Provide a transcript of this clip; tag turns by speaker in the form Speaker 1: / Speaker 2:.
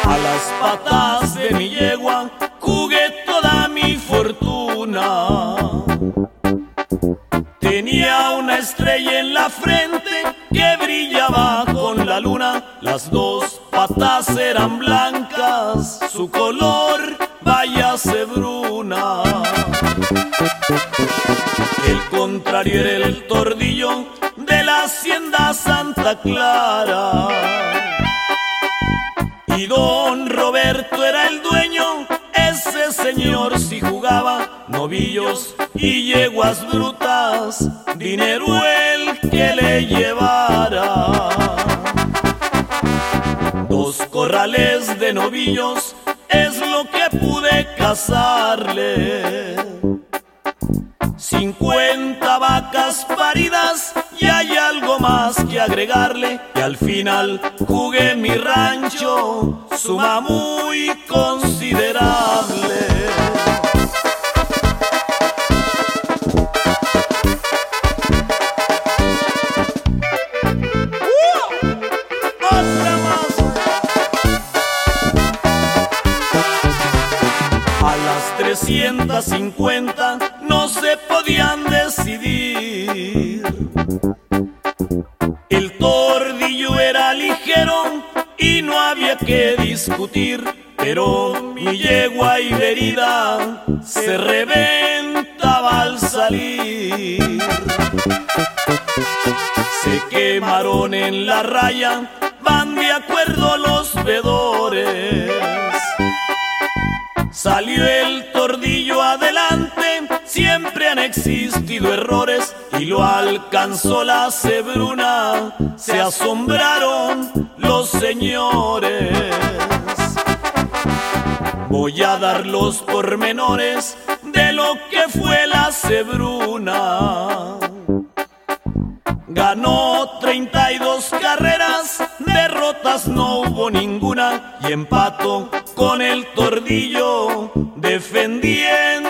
Speaker 1: A las patas de mi yegua jugué toda mi fortuna. Tenía una estrella en la frente que brillaba con la luna. Las dos patas eran blancas, su color vaya cebruna. El contrario era el tordillo de la hacienda Santa Clara. Y don Roberto era el dueño, ese señor sí jugaba novillos y yeguas brutas, dinero el que le llevara. Dos corrales de novillos es lo que pude cazarle. 50 vacas paridas y hay algo más que agregarle. Y al final jugué mi rancho, suma muy considerable. ¡Otra más! A las 350 no se podían decidir. El tordillo era ligero y no había que discutir, pero mi yegua iberida se reventaba al salir. Se quemaron en la raya, van de acuerdo los vedores. Salió el tordillo adelante, siempre han existido errores, y lo alcanzó la cebruna, se asombraron los señores. Voy a dar los pormenores de lo que fue la cebruna. Ganó 32 carreras, derrotas no hubo ninguna, y empató con el tordillo defendiendo